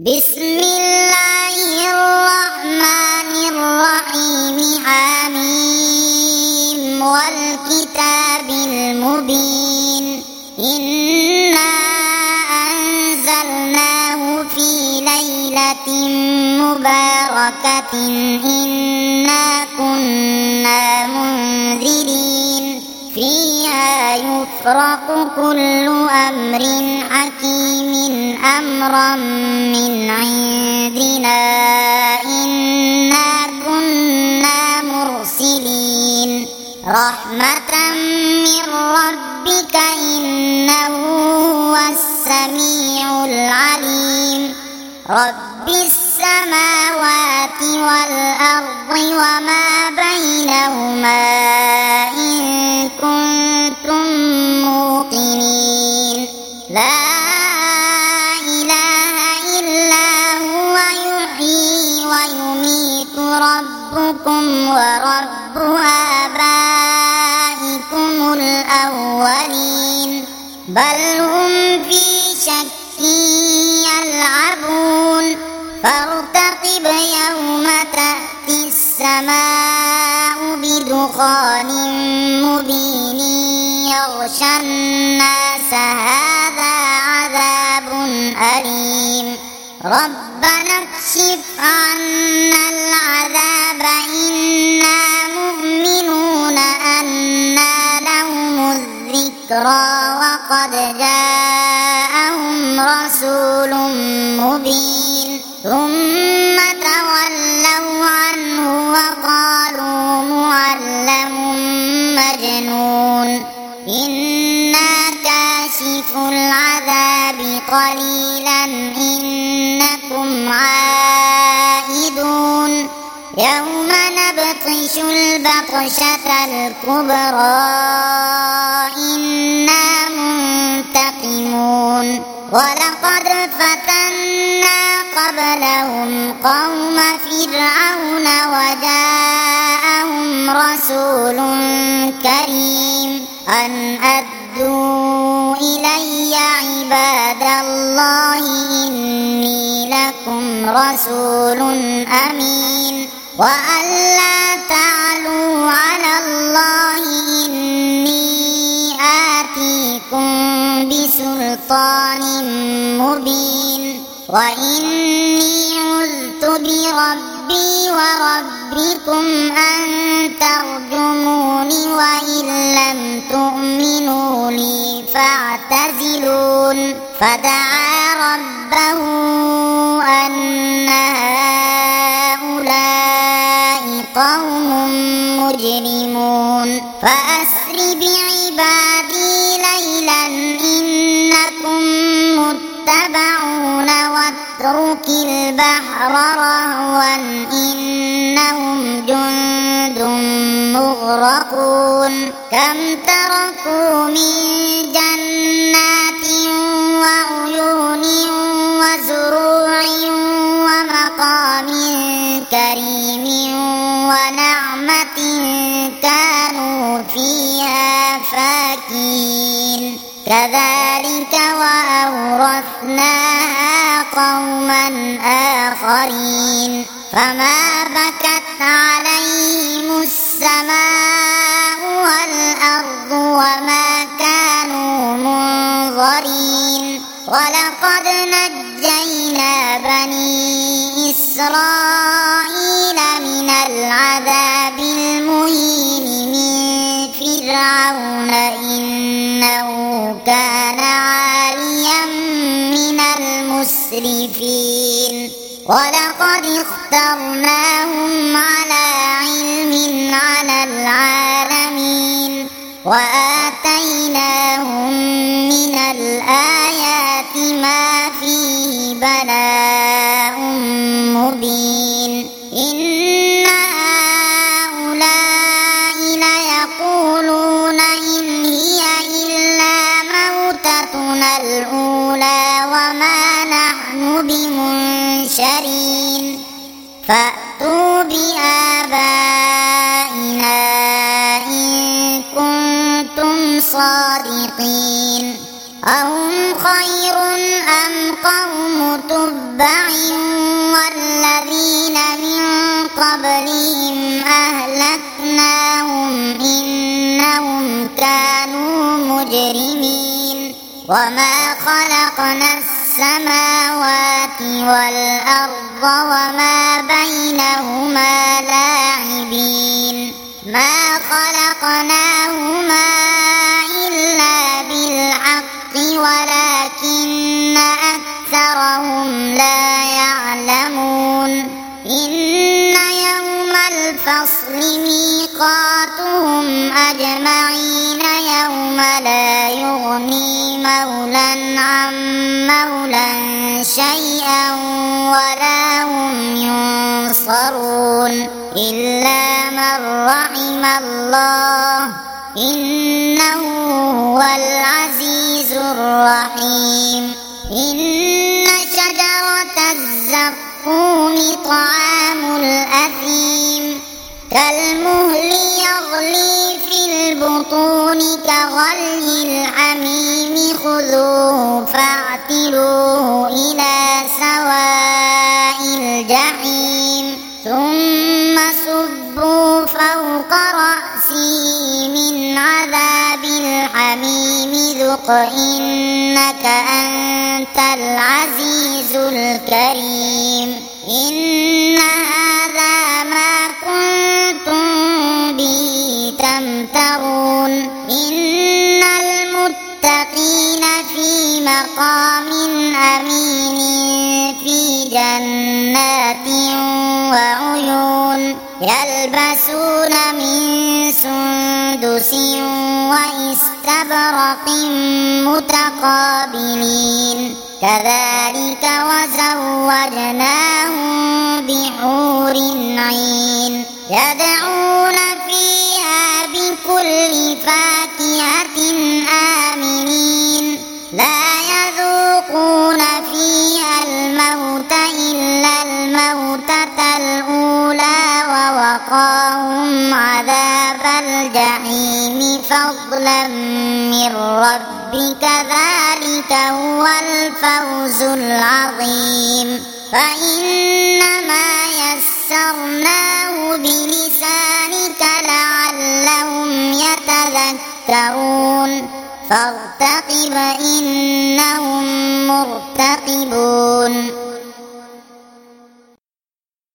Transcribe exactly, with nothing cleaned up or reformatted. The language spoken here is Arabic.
بسم الله الرحمن الرحيم. حميم والكتاب المبين. إنا أنزلناه في ليلة مباركة إنا كنا منذرين فيها يفرق كل أمر حكيم أمرا من عندنا إنا كنا مرسلين رحمة من ربك إنه هو السميع العليم. رب السماوات والأرض وما بينهما إن كنتم موقنين. لا إله إلا هو يحيي ويميت ربكم ورب آبائكم الأولين بل هم في شك يلعبون. فارتقب يوم تأتي السماء بدخان مبين يغشى الناس هذا عذاب أليم. ربنا اكشف عنا العذاب إنا مؤمنون أنى لهم الذكرى وقد جاءهم رسول مبين. ثم تولوا عنه وقالوا معلم مجنون. إنا كاشف العذاب قليلا إنكم عائدون. يوم نبطش البطشة الكبرى إنا منتقمون. ولقد فتنا قبلهم قوم فرعون وجاءهم رسول كريم أن أدوا إلي عباد الله إني لكم رسول أمين وأن لا تعلوا على الله إني آتيكم بسلطان مبين وإني عذت بربي وربكم أن ترجمون وإن لم تؤمنوا لي فاعتزلون. فدعا ربه أن هؤلاء قوم مجرمون. فأسر بعبادي ليلا إنكم متبعون واترك البحر رهوا إنهم جند مغرقون. كم تركوا من جنات وعيون وزروع ومقام كريم ونعمة كانوا فيها فاكهين. كذلك وأورثناها قوما آخرين. فما بكت عليهم السماء والأرض وما كانوا منظرين. ولقد نجينا بني إسرائيل من العذاب المهين من فرعون إنه كان عاليا من المسرفين. ولقد اخترناهم على علم على العالمين وآتيناهم من الآيات ما فيه بلاء مبين. إن هؤلاء ليقولون إن هي إلا موتتنا الأولى وما نحن بمنشرين. فأتوا بآبائنا إن كنتم صادقين. أهم خير أم قوم تبع تبع والذين من قبلهم أهلكناهم إنهم كانوا مجرمين وما خلقنا السماوات والأرض وما بينهما لاعبين ما خلقناهما إلا بالحق ولكن أكثرهم لا يعلمون إن يوم الفصل ميقاتهم أجمعين يوم لا يغني مولى عن مولى شيئا ولا هم ينصرون إلا من رحم الله إنه هو العزيز الرحيم إن شجرة الزقوم طعام الأثيم كالمهل يغلي في البطون كغلي الحميم خذوه فاعتلوه إلى سواء الجحيم ثم صبوا فوق رأسه من عذاب الحميم ذق إنك أنت العزيز الكريم إن هذا ما كنتم به تمترون إن المتقين في مقام أمين في جنات وعيون يلبسون من سندس وإستبرق متقابلين كذلك وزوجناهم بحور عين يدعون فيها بكل فاكهة آمنين لا يذوقون فيها الموت إلا الموتة الأولى ووقاهم عذاب الجحيم فضلا من ربك ذلك هو الفوز العظيم فإنما يسرناه بلسانك لعلهم يتذكرون فارتقب إنهم مرتقبون